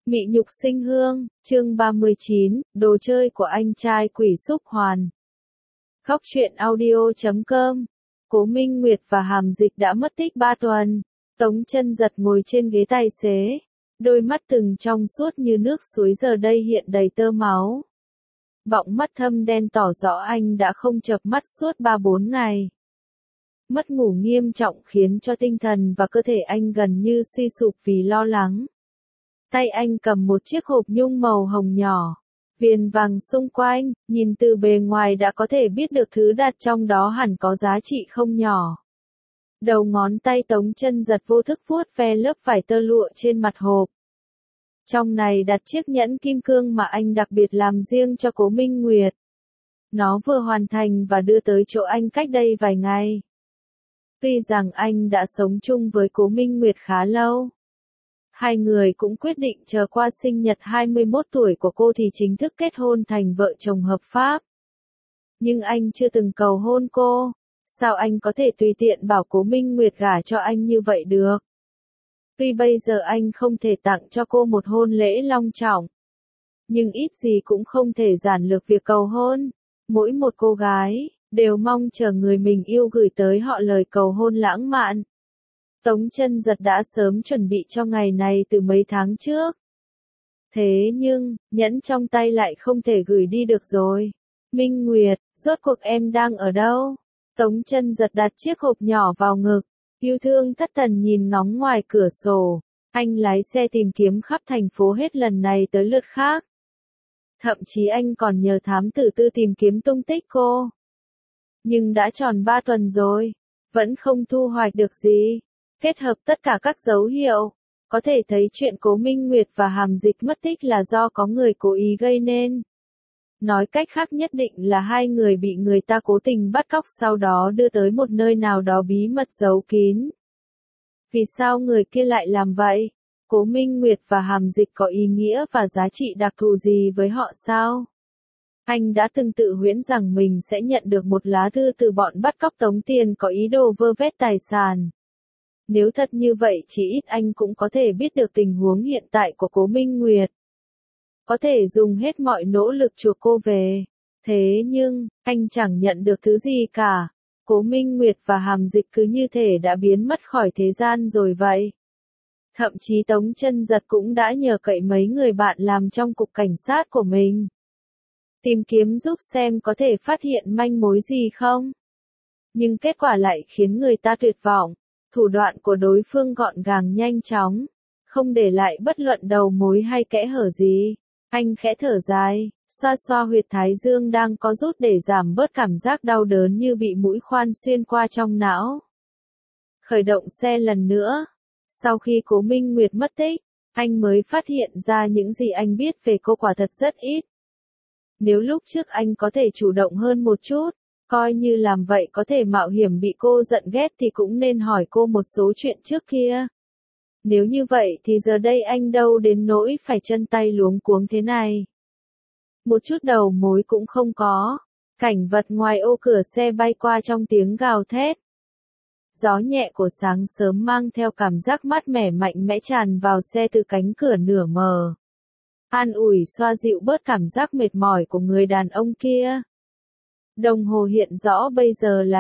Mị nhục sinh hương, chương 39, đồ chơi của anh trai quỷ xúc hoàn. Khóc chuyện audio.com. Cố Minh Nguyệt và Hàm Dịch đã mất tích 3 tuần. Tống Chân Giật ngồi trên ghế tài xế. Đôi mắt từng trong suốt như nước suối giờ đây hiện đầy tơ máu. Bọng mắt thâm đen tỏ rõ anh đã không chợp mắt suốt 3-4 ngày. Mất ngủ nghiêm trọng khiến cho tinh thần và cơ thể anh gần như suy sụp vì lo lắng. Tay anh cầm một chiếc hộp nhung màu hồng nhỏ, viền vàng xung quanh, nhìn từ bề ngoài đã có thể biết được thứ đặt trong đó hẳn có giá trị không nhỏ. Đầu ngón tay Tống Chân Giật vô thức vuốt ve lớp vải tơ lụa trên mặt hộp. Trong này đặt chiếc nhẫn kim cương mà anh đặc biệt làm riêng cho Cố Minh Nguyệt. Nó vừa hoàn thành và đưa tới chỗ anh cách đây vài ngày. Tuy rằng anh đã sống chung với Cố Minh Nguyệt khá lâu. Hai người cũng quyết định chờ qua sinh nhật 21 tuổi của cô thì chính thức kết hôn thành vợ chồng hợp pháp. Nhưng anh chưa từng cầu hôn cô. Sao anh có thể tùy tiện bảo Cố Minh Nguyệt gả cho anh như vậy được? Tuy bây giờ anh không thể tặng cho cô một hôn lễ long trọng. Nhưng ít gì cũng không thể giản lược việc cầu hôn. Mỗi một cô gái đều mong chờ người mình yêu gửi tới họ lời cầu hôn lãng mạn. Tống Chân Giật đã sớm chuẩn bị cho ngày này từ mấy tháng trước. Thế nhưng, nhẫn trong tay lại không thể gửi đi được rồi. Minh Nguyệt, rốt cuộc em đang ở đâu? Tống Chân Giật đặt chiếc hộp nhỏ vào ngực, yêu thương thất thần nhìn ngóng ngoài cửa sổ. Anh lái xe tìm kiếm khắp thành phố hết lần này tới lượt khác. Thậm chí anh còn nhờ thám tử tư tìm kiếm tung tích cô. Nhưng đã tròn 3 tuần rồi, vẫn không thu hoạch được gì. Kết hợp tất cả các dấu hiệu, có thể thấy chuyện Cố Minh Nguyệt và Hàm Dịch mất tích là do có người cố ý gây nên. Nói cách khác nhất định là hai người bị người ta cố tình bắt cóc sau đó đưa tới một nơi nào đó bí mật giấu kín. Vì sao người kia lại làm vậy? Cố Minh Nguyệt và Hàm Dịch có ý nghĩa và giá trị đặc thù gì với họ sao? Anh đã từng tự huyễn rằng mình sẽ nhận được một lá thư từ bọn bắt cóc tống tiền có ý đồ vơ vét tài sản. Nếu thật như vậy chỉ ít anh cũng có thể biết được tình huống hiện tại của Cố Minh Nguyệt. Có thể dùng hết mọi nỗ lực chuộc cô về. Thế nhưng, anh chẳng nhận được thứ gì cả. Cố Minh Nguyệt và Hàm Dịch cứ như thể đã biến mất khỏi thế gian rồi vậy. Thậm chí Tống Chân Giật cũng đã nhờ cậy mấy người bạn làm trong cục cảnh sát của mình. Tìm kiếm giúp xem có thể phát hiện manh mối gì không. Nhưng kết quả lại khiến người ta tuyệt vọng. Thủ đoạn của đối phương gọn gàng nhanh chóng, không để lại bất luận đầu mối hay kẽ hở gì. Anh khẽ thở dài, xoa xoa huyệt thái dương đang có rút để giảm bớt cảm giác đau đớn như bị mũi khoan xuyên qua trong não. Khởi động xe lần nữa. Sau khi Cố Minh Nguyệt mất tích, anh mới phát hiện ra những gì anh biết về cô quả thật rất ít. Nếu lúc trước anh có thể chủ động hơn một chút, coi như làm vậy có thể mạo hiểm bị cô giận ghét thì cũng nên hỏi cô một số chuyện trước kia. Nếu như vậy thì giờ đây anh đâu đến nỗi phải chân tay luống cuống thế này. Một chút đầu mối cũng không có. Cảnh vật ngoài ô cửa xe bay qua trong tiếng gào thét. Gió nhẹ của sáng sớm mang theo cảm giác mát mẻ mạnh mẽ tràn vào xe từ cánh cửa nửa mờ. An ủi xoa dịu bớt cảm giác mệt mỏi của người đàn ông kia. Đồng hồ hiện rõ bây giờ là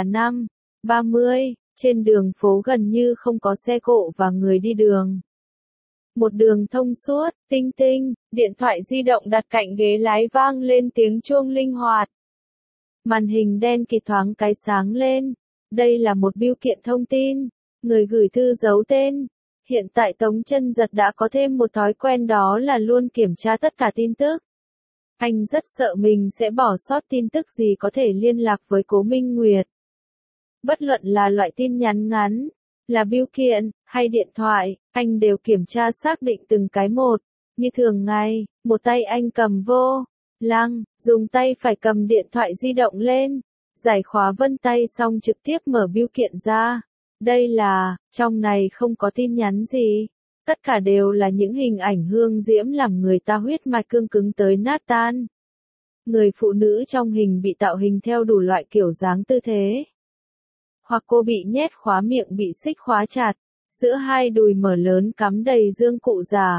5:30, trên đường phố gần như không có xe cộ và người đi đường. Một đường thông suốt, tinh tinh, điện thoại di động đặt cạnh ghế lái vang lên tiếng chuông linh hoạt. Màn hình đen kịt thoáng cái sáng lên. Đây là một bưu kiện thông tin, người gửi thư giấu tên. Hiện tại Tống Chân Giật đã có thêm một thói quen đó là luôn kiểm tra tất cả tin tức. Anh rất sợ mình sẽ bỏ sót tin tức gì có thể liên lạc với Cố Minh Nguyệt. Bất luận là loại tin nhắn ngắn, là bưu kiện, hay điện thoại, anh đều kiểm tra xác định từng cái một. Như thường ngày, một tay anh cầm vô lăng, dùng tay phải cầm điện thoại di động lên, giải khóa vân tay xong trực tiếp mở bưu kiện ra. Đây là, trong này không có tin nhắn gì. Tất cả đều là những hình ảnh hương diễm làm người ta huyết mạch cương cứng tới nát tan. Người phụ nữ trong hình bị tạo hình theo đủ loại kiểu dáng tư thế. Hoặc cô bị nhét khóa miệng bị xích khóa chặt, giữa hai đùi mở lớn cắm đầy dương cụ già.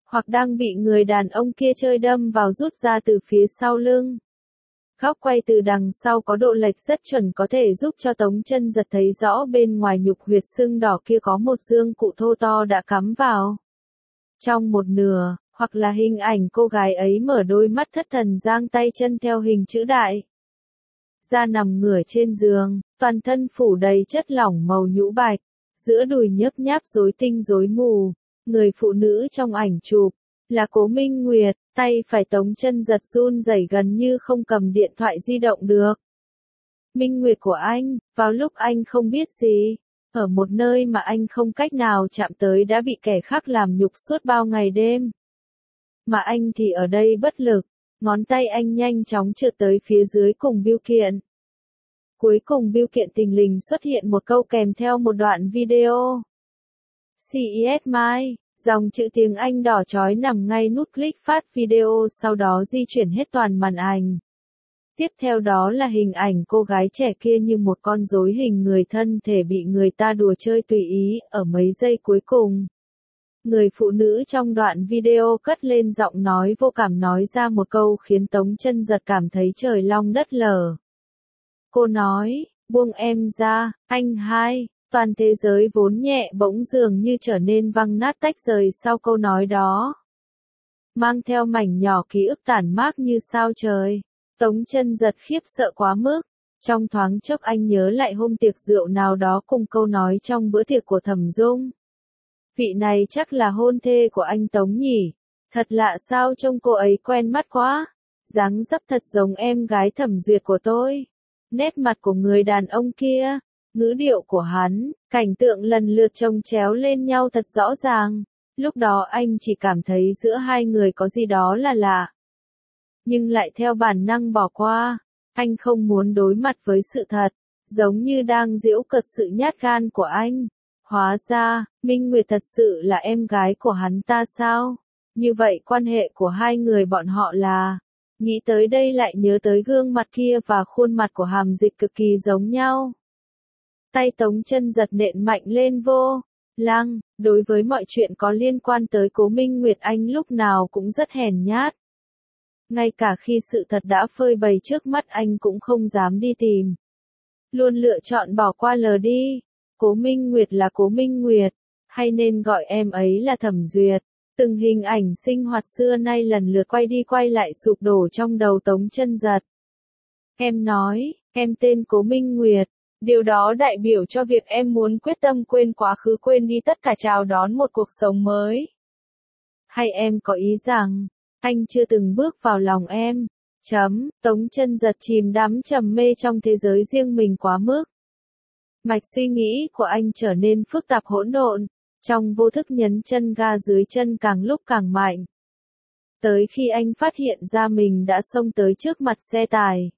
hoặc đang bị người đàn ông kia chơi đâm vào rút ra từ phía sau lưng. Góc quay từ đằng sau có độ lệch rất chuẩn có thể giúp cho Tống Chân Giật thấy rõ bên ngoài nhục huyệt sưng đỏ kia có một dương cụ thô to đã cắm vào trong một nửa, hoặc là hình ảnh cô gái ấy mở đôi mắt thất thần giang tay chân theo hình chữ đại. Ra nằm ngửa trên giường, toàn thân phủ đầy chất lỏng màu nhũ bạch, giữa đùi nhấp nháp rối tinh rối mù. Người phụ nữ trong ảnh chụp là Cố Minh Nguyệt, tay phải Tống Chân Giật run rẩy gần như không cầm điện thoại di động được. Minh Nguyệt của anh, vào lúc anh không biết gì, ở một nơi mà anh không cách nào chạm tới đã bị kẻ khác làm nhục suốt bao ngày đêm. Mà anh thì ở đây bất lực, ngón tay anh nhanh chóng trượt tới phía dưới cùng bưu kiện. Cuối cùng bưu kiện thình lình xuất hiện một câu kèm theo một đoạn video. CES My, dòng chữ tiếng Anh đỏ chói nằm ngay nút click phát video sau đó di chuyển hết toàn màn ảnh. Tiếp theo đó là hình ảnh cô gái trẻ kia như một con rối hình người thân thể bị người ta đùa chơi tùy ý ở mấy giây cuối cùng. Người phụ nữ trong đoạn video cất lên giọng nói vô cảm nói ra một câu khiến Tống Chân Giật cảm thấy trời long đất lở. Cô nói, buông em ra, anh hai. Toàn thế giới vốn nhẹ bỗng dường như trở nên văng nát tách rời sau câu nói đó. Mang theo mảnh nhỏ ký ức tản mát như sao trời. Tống Chân Giật khiếp sợ quá mức. Trong thoáng chốc anh nhớ lại hôm tiệc rượu nào đó cùng câu nói trong bữa tiệc của Thẩm Dung. Vị này chắc là hôn thê của anh Tống nhỉ. Thật lạ sao trông cô ấy quen mắt quá. Dáng dấp thật giống em gái Thẩm Duyệt của tôi. Nét mặt của người đàn ông kia. Ngữ điệu của hắn, cảnh tượng lần lượt chồng chéo lên nhau thật rõ ràng. Lúc đó anh chỉ cảm thấy giữa hai người có gì đó là lạ. Nhưng lại theo bản năng bỏ qua. Anh không muốn đối mặt với sự thật, giống như đang giễu cợt sự nhát gan của anh. Hóa ra, Minh Nguyệt thật sự là em gái của hắn ta sao? Như vậy quan hệ của hai người bọn họ là... Nghĩ tới đây lại nhớ tới gương mặt kia và khuôn mặt của Hàm Dịch cực kỳ giống nhau. Tay Tống Chân Giật nện mạnh lên vô lăng, đối với mọi chuyện có liên quan tới Cố Minh Nguyệt anh lúc nào cũng rất hèn nhát. Ngay cả khi sự thật đã phơi bày trước mắt anh cũng không dám đi tìm. Luôn lựa chọn bỏ qua lờ đi. Cố Minh Nguyệt là Cố Minh Nguyệt, hay nên gọi em ấy là Thẩm Duyệt. Từng hình ảnh sinh hoạt xưa nay lần lượt quay đi quay lại sụp đổ trong đầu Tống Chân Giật. Em nói, em tên Cố Minh Nguyệt. Điều đó đại biểu cho việc em muốn quyết tâm quên quá khứ quên đi tất cả chào đón một cuộc sống mới. Hay em có ý rằng, anh chưa từng bước vào lòng em. Tống Chân Giật chìm đắm trầm mê trong thế giới riêng mình quá mức. Mạch suy nghĩ của anh trở nên phức tạp hỗn độn, trong vô thức nhấn chân ga dưới chân càng lúc càng mạnh. Tới khi anh phát hiện ra mình đã xông tới trước mặt xe tải,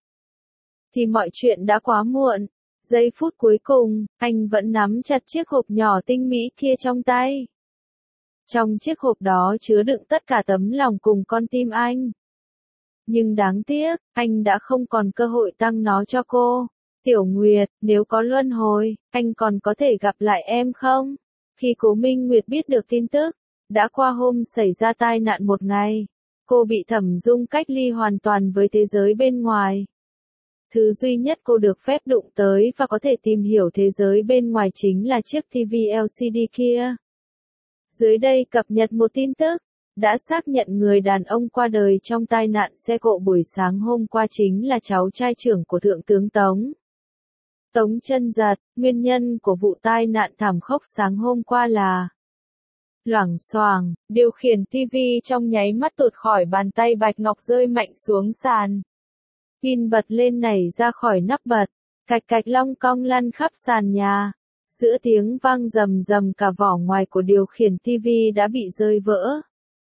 thì mọi chuyện đã quá muộn. Giây phút cuối cùng, anh vẫn nắm chặt chiếc hộp nhỏ tinh mỹ kia trong tay. Trong chiếc hộp đó chứa đựng tất cả tấm lòng cùng con tim anh. Nhưng đáng tiếc, anh đã không còn cơ hội tặng nó cho cô. Tiểu Nguyệt, nếu có luân hồi, anh còn có thể gặp lại em không? Khi Cố Minh Nguyệt biết được tin tức, đã qua hôm xảy ra tai nạn một ngày, cô bị Thẩm Dung cách ly hoàn toàn với thế giới bên ngoài. Thứ duy nhất cô được phép đụng tới và có thể tìm hiểu thế giới bên ngoài chính là chiếc TV LCD kia. Dưới đây cập nhật một tin tức, đã xác nhận người đàn ông qua đời trong tai nạn xe cộ buổi sáng hôm qua chính là cháu trai trưởng của Thượng tướng Tống. Tống Chân Giật, nguyên nhân của vụ tai nạn thảm khốc sáng hôm qua là loảng xoảng, điều khiển TV trong nháy mắt tuột khỏi bàn tay bạch ngọc rơi mạnh xuống sàn. Pin bật lên nảy ra khỏi nắp bật, cạch cạch long cong lăn khắp sàn nhà. Giữa tiếng vang rầm rầm cả vỏ ngoài của điều khiển TV đã bị rơi vỡ.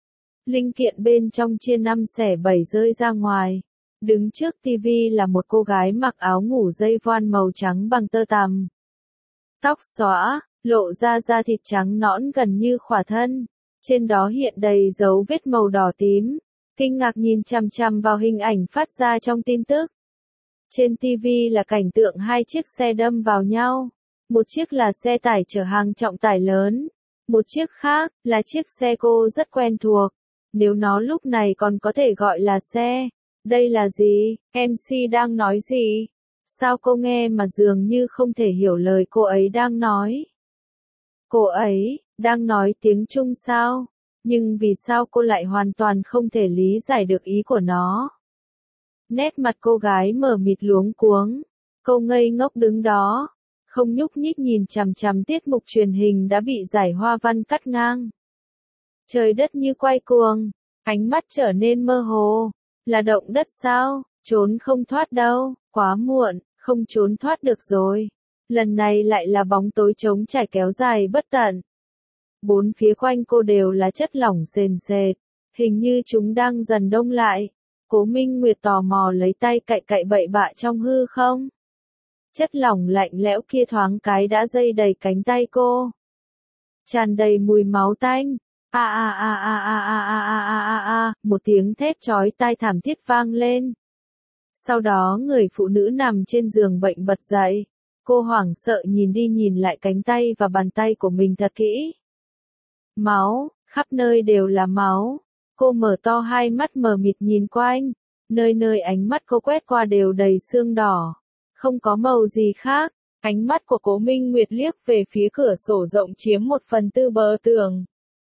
Linh kiện bên trong chia 5 xẻ 7 rơi ra ngoài. Đứng trước TV là một cô gái mặc áo ngủ dây voan màu trắng bằng tơ tằm. Tóc xõa, lộ ra da thịt trắng nõn gần như khỏa thân. Trên đó hiện đầy dấu vết màu đỏ tím. Kinh ngạc nhìn chằm chằm vào hình ảnh phát ra trong tin tức. Trên TV là cảnh tượng hai chiếc xe đâm vào nhau. Một chiếc là xe tải chở hàng trọng tải lớn. Một chiếc khác là chiếc xe cô rất quen thuộc. Nếu nó lúc này còn có thể gọi là xe. Đây là gì? MC đang nói gì? Sao cô nghe mà dường như không thể hiểu lời cô ấy đang nói? Cô ấy đang nói tiếng Trung sao? Nhưng vì sao cô lại hoàn toàn không thể lý giải được ý của nó? Nét mặt cô gái mờ mịt luống cuống. Cô ngây ngốc đứng đó, không nhúc nhích nhìn chằm chằm tiết mục truyền hình đã bị giải hoa văn cắt ngang. Trời đất như quay cuồng, ánh mắt trở nên mơ hồ. Là động đất sao? Trốn không thoát đâu, quá muộn, không trốn thoát được rồi. Lần này lại là bóng tối trống trải kéo dài bất tận. Bốn phía quanh cô đều là chất lỏng sền sệt, hình như chúng đang dần đông lại. Cố Minh Nguyệt tò mò lấy tay cạy cạy bậy bạ trong hư không. Chất lỏng lạnh lẽo kia thoáng cái đã dây đầy cánh tay cô. Tràn đầy mùi máu tanh. Một tiếng thét chói tai thảm thiết vang lên. Sau đó người phụ nữ nằm trên giường bệnh bật dậy. Cô hoảng sợ nhìn đi nhìn lại cánh tay và bàn tay của mình thật kỹ. Máu, khắp nơi đều là máu. Cô mở to hai mắt mờ mịt nhìn quanh. Nơi nơi ánh mắt cô quét qua đều đầy xương đỏ. Không có màu gì khác. Ánh mắt của Cố Minh Nguyệt liếc về phía cửa sổ rộng chiếm 1/4 bờ tường.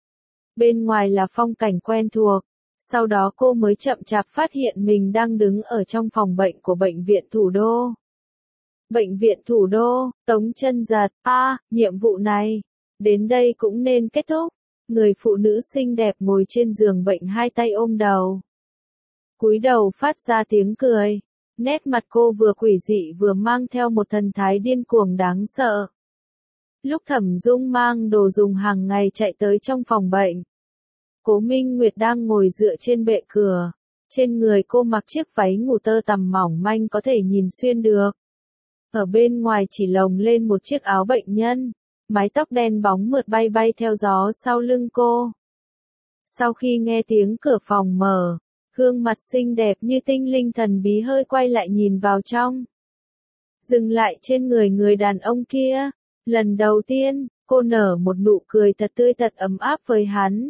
Bên ngoài là phong cảnh quen thuộc. Sau đó cô mới chậm chạp phát hiện mình đang đứng ở trong phòng bệnh của Bệnh viện Thủ đô. Bệnh viện Thủ đô, Tống Chân Giật, nhiệm vụ này, đến đây cũng nên kết thúc. Người phụ nữ xinh đẹp ngồi trên giường bệnh hai tay ôm đầu. Cúi đầu phát ra tiếng cười. Nét mặt cô vừa quỷ dị vừa mang theo một thần thái điên cuồng đáng sợ. Lúc Thẩm Dung mang đồ dùng hàng ngày chạy tới trong phòng bệnh. Cố Minh Nguyệt đang ngồi dựa trên bệ cửa. Trên người cô mặc chiếc váy ngủ tơ tằm mỏng manh có thể nhìn xuyên được. Ở bên ngoài chỉ lồng lên một chiếc áo bệnh nhân. Mái tóc đen bóng mượt bay bay theo gió sau lưng cô. Sau khi nghe tiếng cửa phòng mở, gương mặt xinh đẹp như tinh linh thần bí hơi quay lại nhìn vào trong. Dừng lại trên người người đàn ông kia. Lần đầu tiên, cô nở một nụ cười thật tươi thật ấm áp với hắn.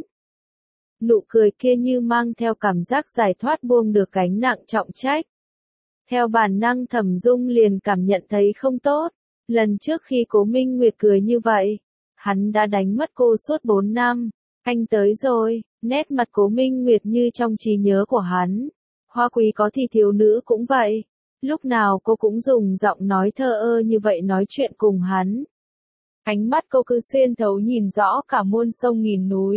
Nụ cười kia như mang theo cảm giác giải thoát buông được gánh nặng trọng trách. Theo bản năng Thẩm Dung liền cảm nhận thấy không tốt. Lần trước khi Cố Minh Nguyệt cười như vậy, hắn đã đánh mất cô suốt 4 năm. Anh tới rồi, nét mặt Cố Minh Nguyệt như trong trí nhớ của hắn. Hoa quý có thì thiếu nữ cũng vậy. Lúc nào cô cũng dùng giọng nói thờ ơ như vậy nói chuyện cùng hắn. Ánh mắt cô cứ xuyên thấu nhìn rõ cả muôn sông nghìn núi.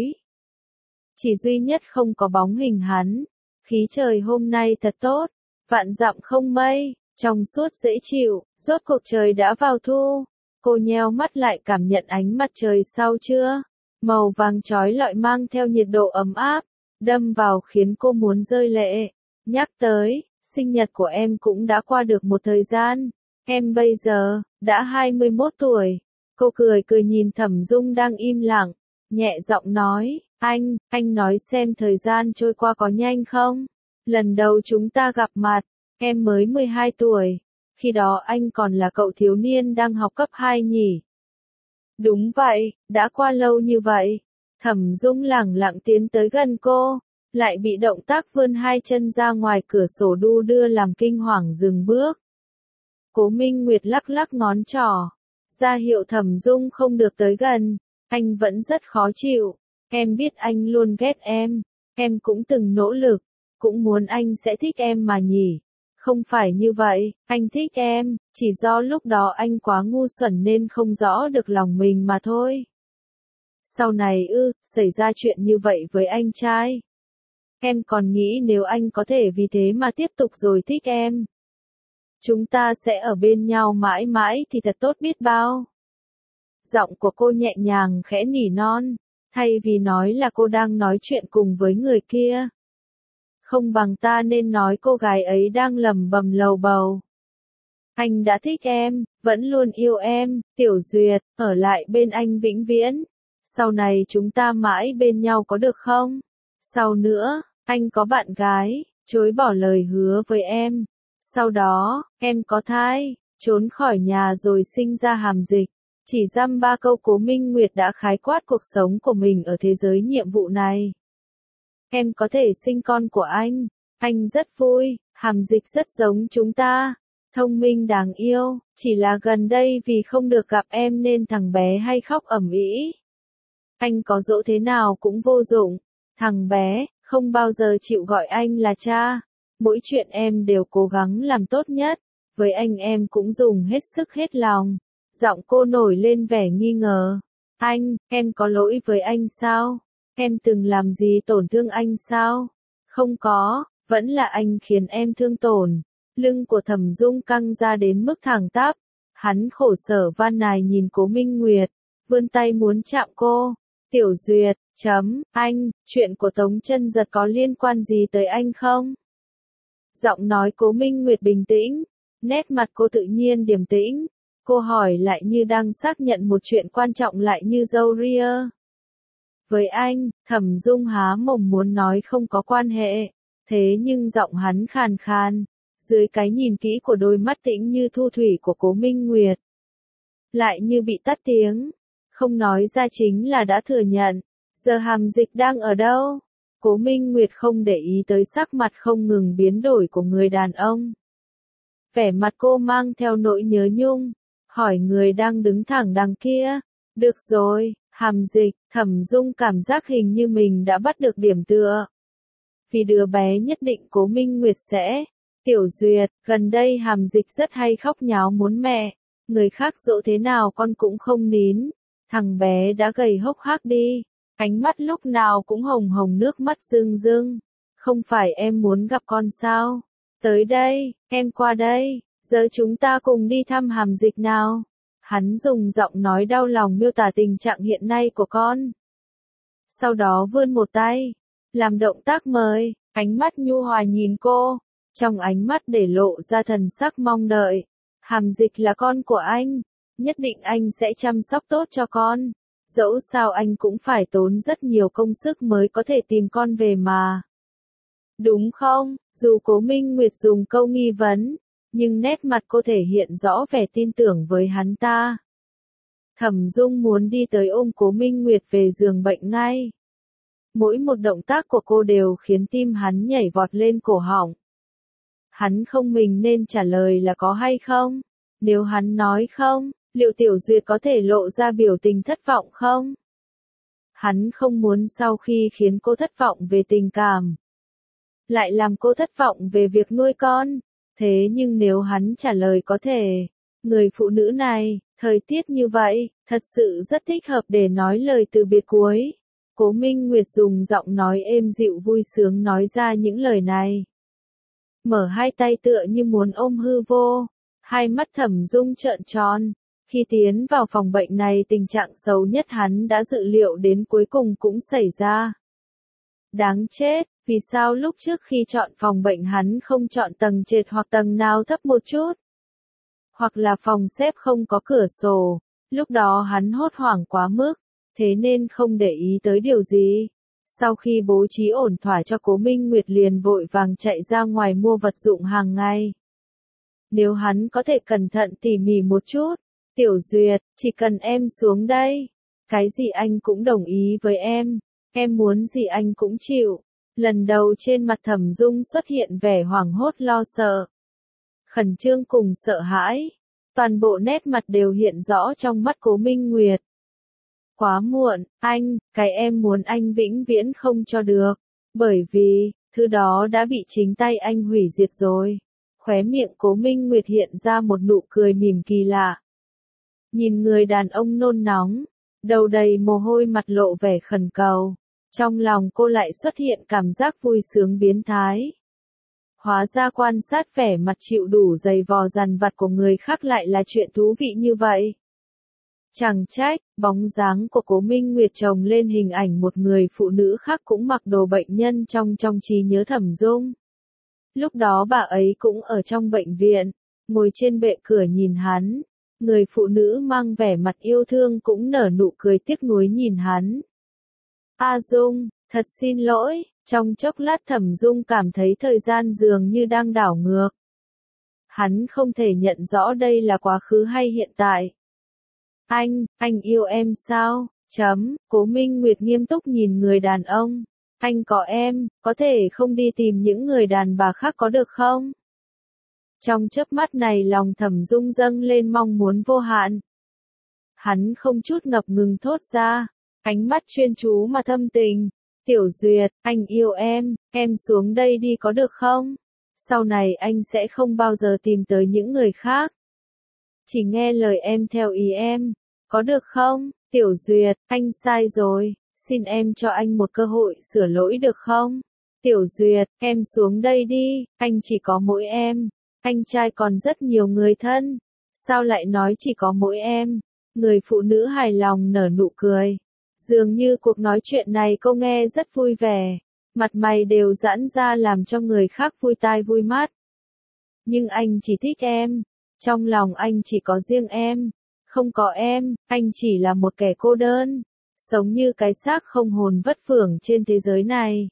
Chỉ duy nhất không có bóng hình hắn. Khí trời hôm nay thật tốt, vạn dặm không mây, trong suốt dễ chịu, rốt cuộc trời đã vào thu. Cô nheo mắt lại cảm nhận ánh mặt trời sau trưa. Màu vàng chói lọi mang theo nhiệt độ ấm áp, đâm vào khiến cô muốn rơi lệ. Nhắc tới, sinh nhật của em cũng đã qua được một thời gian. Em bây giờ, đã 21 tuổi. Cô cười cười nhìn Thẩm Dung đang im lặng, nhẹ giọng nói, anh nói xem thời gian trôi qua có nhanh không? Lần đầu chúng ta gặp mặt, em mới 12 tuổi. Khi đó anh còn là cậu thiếu niên đang học cấp 2 nhỉ? Đúng vậy, đã qua lâu như vậy. Thẩm Dung lẳng lặng tiến tới gần cô, lại bị động tác vươn hai chân ra ngoài cửa sổ đu đưa làm kinh hoàng dừng bước. Cố Minh Nguyệt lắc lắc ngón trỏ, ra hiệu Thẩm Dung không được tới gần. Anh vẫn rất khó chịu. Em biết anh luôn ghét em cũng từng nỗ lực, cũng muốn anh sẽ thích em mà nhỉ. Không phải như vậy, anh thích em, chỉ do lúc đó anh quá ngu xuẩn nên không rõ được lòng mình mà thôi. Sau này xảy ra chuyện như vậy với anh trai. Em còn nghĩ nếu anh có thể vì thế mà tiếp tục rồi thích em. Chúng ta sẽ ở bên nhau mãi mãi thì thật tốt biết bao. Giọng của cô nhẹ nhàng khẽ nỉ non, thay vì nói là cô đang nói chuyện cùng với người kia. Không bằng ta nên nói cô gái ấy đang lẩm bẩm lầu bầu. Anh đã thích em, vẫn luôn yêu em, Tiểu Duyệt, ở lại bên anh vĩnh viễn. Sau này chúng ta mãi bên nhau có được không? Sau nữa, anh có bạn gái, chối bỏ lời hứa với em. Sau đó, em có thai, trốn khỏi nhà rồi sinh ra Hàm Dịch. Chỉ dăm 3 câu Cố Minh Nguyệt đã khái quát cuộc sống của mình ở thế giới nhiệm vụ này. em có thể sinh con của anh rất vui, Hàm Dịch rất giống chúng ta, thông minh đáng yêu, chỉ là gần đây vì không được gặp em nên thằng bé hay khóc ầm ĩ. Anh có dỗ thế nào cũng vô dụng, thằng bé không bao giờ chịu gọi anh là cha, mỗi chuyện em đều cố gắng làm tốt nhất, với anh em cũng dùng hết sức hết lòng. Giọng cô nổi lên vẻ nghi ngờ. Em có lỗi với anh sao? Em từng làm gì tổn thương anh sao? Không có, vẫn là anh khiến em thương tổn. Lưng của Thẩm Dung căng ra đến mức thẳng tắp. Hắn khổ sở van nài nhìn Cố Minh Nguyệt, vươn tay muốn chạm cô. Tiểu Duyệt, chuyện của Tống Chân Giật có liên quan gì tới anh không? Giọng nói Cố Minh Nguyệt bình tĩnh, nét mặt cô tự nhiên điềm tĩnh. Cô hỏi lại như đang xác nhận một chuyện quan trọng lại như râu ria. Với anh, Thẩm Dung há mồm muốn nói không có quan hệ, thế nhưng giọng hắn khàn khàn, dưới cái nhìn kỹ của đôi mắt tĩnh như thu thủy của Cố Minh Nguyệt. Lại như bị tắt tiếng, không nói ra chính là đã thừa nhận, giờ Hàm Dịch đang ở đâu? Cố Minh Nguyệt không để ý tới sắc mặt không ngừng biến đổi của người đàn ông. Vẻ mặt cô mang theo nỗi nhớ nhung, hỏi người đang đứng thẳng đằng kia. Được rồi, Hàm Dịch, Thẩm Dung cảm giác hình như mình đã bắt được điểm tựa. Vì đứa bé nhất định Cố Minh Nguyệt sẽ. Tiểu Duyệt, gần đây Hàm Dịch rất hay khóc nháo muốn mẹ, người khác dỗ thế nào con cũng không nín. Thằng bé đã gầy hốc hác đi, ánh mắt lúc nào cũng hồng hồng nước mắt rưng rưng. Không phải em muốn gặp con sao? Tới đây, em qua đây, giờ chúng ta cùng đi thăm Hàm Dịch nào. Hắn dùng giọng nói đau lòng miêu tả tình trạng hiện nay của con. Sau đó vươn một tay, làm động tác mời, ánh mắt nhu hòa nhìn cô, trong ánh mắt để lộ ra thần sắc mong đợi. Hàm Dịch là con của anh, nhất định anh sẽ chăm sóc tốt cho con. Dẫu sao anh cũng phải tốn rất nhiều công sức mới có thể tìm con về mà. Đúng không? Dù Cố Minh Nguyệt dùng câu nghi vấn, nhưng nét mặt cô thể hiện rõ vẻ tin tưởng với hắn ta. Thẩm Dung muốn đi tới ôm Cố Minh Nguyệt về giường bệnh ngay. Mỗi một động tác của cô đều khiến tim hắn nhảy vọt lên cổ họng. Hắn không mình nên trả lời là có hay không? Nếu hắn nói không, liệu Tiểu Duyệt có thể lộ ra biểu tình thất vọng không? Hắn không muốn sau khi khiến cô thất vọng về tình cảm, lại làm cô thất vọng về việc nuôi con. Thế nhưng nếu hắn trả lời có thể, người phụ nữ này, thời tiết như vậy, thật sự rất thích hợp để nói lời từ biệt cuối. Cố Minh Nguyệt dùng giọng nói êm dịu vui sướng nói ra những lời này. Mở hai tay tựa như muốn ôm hư vô, hai mắt Thẩm Dung trợn tròn. Khi tiến vào phòng bệnh này tình trạng xấu nhất hắn đã dự liệu đến cuối cùng cũng xảy ra. Đáng chết, vì sao lúc trước khi chọn phòng bệnh hắn không chọn tầng trệt hoặc tầng nào thấp một chút? Hoặc là phòng xếp không có cửa sổ, lúc đó hắn hốt hoảng quá mức, thế nên không để ý tới điều gì. Sau khi bố trí ổn thỏa cho Cố Minh Nguyệt liền vội vàng chạy ra ngoài mua vật dụng hàng ngày. Nếu hắn có thể cẩn thận tỉ mỉ một chút, Tiểu Duyệt, chỉ cần em xuống đây, cái gì anh cũng đồng ý với em muốn gì anh cũng chịu. Lần đầu trên mặt Thẩm Dung xuất hiện vẻ hoảng hốt lo sợ, khẩn trương cùng sợ hãi, toàn bộ nét mặt đều hiện rõ trong mắt Cố Minh Nguyệt. Quá muộn, cái em muốn anh vĩnh viễn không cho được, bởi vì, thứ đó đã bị chính tay anh hủy diệt rồi. Khóe miệng Cố Minh Nguyệt hiện ra một nụ cười mỉm kỳ lạ. Nhìn người đàn ông nôn nóng, đầu đầy mồ hôi mặt lộ vẻ khẩn cầu, trong lòng cô lại xuất hiện cảm giác vui sướng biến thái. Hóa ra quan sát vẻ mặt chịu đủ dày vò dằn vặt của người khác lại là chuyện thú vị như vậy. Chẳng trách, bóng dáng của Cố Minh Nguyệt chồng lên hình ảnh một người phụ nữ khác cũng mặc đồ bệnh nhân trong trí nhớ Thẩm Dung. Lúc đó bà ấy cũng ở trong bệnh viện, ngồi trên bệ cửa nhìn hắn. Người phụ nữ mang vẻ mặt yêu thương cũng nở nụ cười tiếc nuối nhìn hắn. A Dung, thật xin lỗi, trong chốc lát Thẩm Dung cảm thấy thời gian dường như đang đảo ngược. Hắn không thể nhận rõ đây là quá khứ hay hiện tại. Anh yêu em sao? Cố Minh Nguyệt nghiêm túc nhìn người đàn ông. anh có em, có thể không đi tìm những người đàn bà khác có được không? Trong chớp mắt này lòng Thẩm Dung dâng lên mong muốn vô hạn. Hắn không chút ngập ngừng thốt ra, ánh mắt chuyên chú mà thâm tình. Tiểu Duyệt, anh yêu em xuống đây đi có được không? Sau này anh sẽ không bao giờ tìm tới những người khác. Chỉ nghe lời em theo ý em, có được không? Tiểu Duyệt, anh sai rồi, xin em cho anh một cơ hội sửa lỗi được không? Tiểu Duyệt, em xuống đây đi, anh chỉ có mỗi em. Anh trai còn rất nhiều người thân. Sao lại nói chỉ có mỗi em? Người phụ nữ hài lòng nở nụ cười. Dường như cuộc nói chuyện này cô nghe rất vui vẻ. Mặt mày đều giãn ra làm cho người khác vui tai vui mắt. Nhưng anh chỉ thích em. Trong lòng anh chỉ có riêng em. Không có em, anh chỉ là một kẻ cô đơn. Sống như cái xác không hồn vất phưởng trên thế giới này.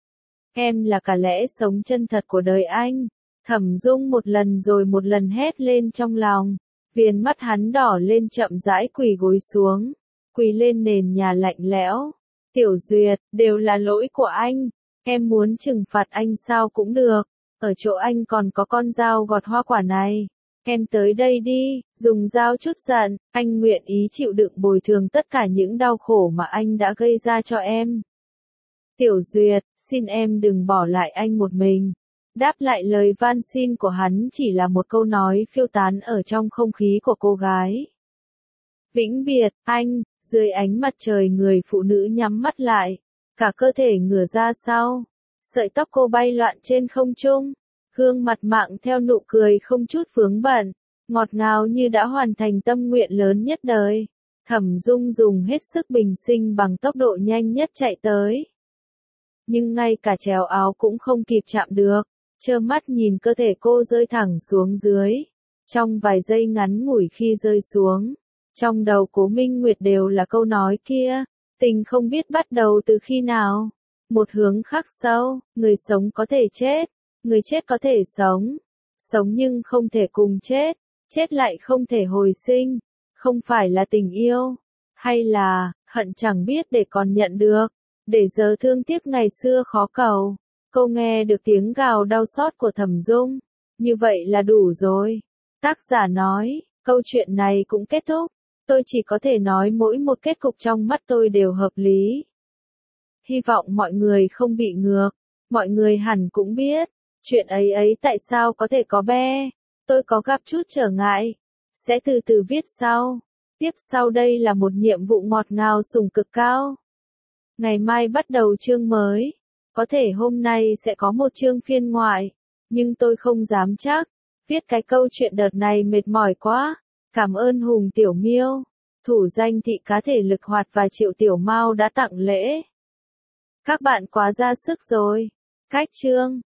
Em là cả lẽ sống chân thật của đời anh. Thẩm Dung một lần rồi một lần hét lên trong lòng. Viền mắt hắn đỏ lên chậm rãi quỳ gối xuống. Quỳ lên nền nhà lạnh lẽo. Tiểu Duyệt, đều là lỗi của anh. Em muốn trừng phạt anh sao cũng được. Ở chỗ anh còn có con dao gọt hoa quả này. Em tới đây đi, dùng dao chút giận. Anh nguyện ý chịu đựng bồi thường tất cả những đau khổ mà anh đã gây ra cho em. Tiểu Duyệt, xin em đừng bỏ lại anh một mình. Đáp lại lời van xin của hắn chỉ là một câu nói phiêu tán ở trong không khí của cô gái. Vĩnh biệt, anh, dưới ánh mặt trời người phụ nữ nhắm mắt lại, cả cơ thể ngửa ra sau, sợi tóc cô bay loạn trên không trung, gương mặt mặn theo nụ cười không chút vướng bận, ngọt ngào như đã hoàn thành tâm nguyện lớn nhất đời. Thẩm Dung dùng hết sức bình sinh bằng tốc độ nhanh nhất chạy tới. Nhưng ngay cả trèo áo cũng không kịp chạm được. Trơ mắt nhìn cơ thể cô rơi thẳng xuống dưới. Trong vài giây ngắn ngủi khi rơi xuống, trong đầu Cố Minh Nguyệt đều là câu nói kia, tình không biết bắt đầu từ khi nào. Một hướng khắc sâu, người sống có thể chết, người chết có thể sống. Sống nhưng không thể cùng chết, chết lại không thể hồi sinh. Không phải là tình yêu, hay là hận chẳng biết để còn nhận được, để giờ thương tiếc ngày xưa khó cầu. Cô nghe được tiếng gào đau xót của Thẩm Dung. Như vậy là đủ rồi. Tác giả nói, câu chuyện này cũng kết thúc. Tôi chỉ có thể nói mỗi một kết cục trong mắt tôi đều hợp lý. Hy vọng mọi người không bị ngược. Mọi người hẳn cũng biết, chuyện ấy tại sao có thể có be. Tôi có gặp chút trở ngại. Sẽ từ từ viết sau. Tiếp sau đây là một nhiệm vụ ngọt ngào sủng cực cao. Ngày mai bắt đầu chương mới. Có thể hôm nay sẽ có một chương phiên ngoại, nhưng tôi không dám chắc. Viết cái câu chuyện đợt này mệt mỏi quá. Cảm ơn Hùng Tiểu Miêu, thủ danh thị cá thể lực hoạt và Triệu Tiểu Mao đã tặng lễ. Các bạn quá ra sức rồi. Cách chương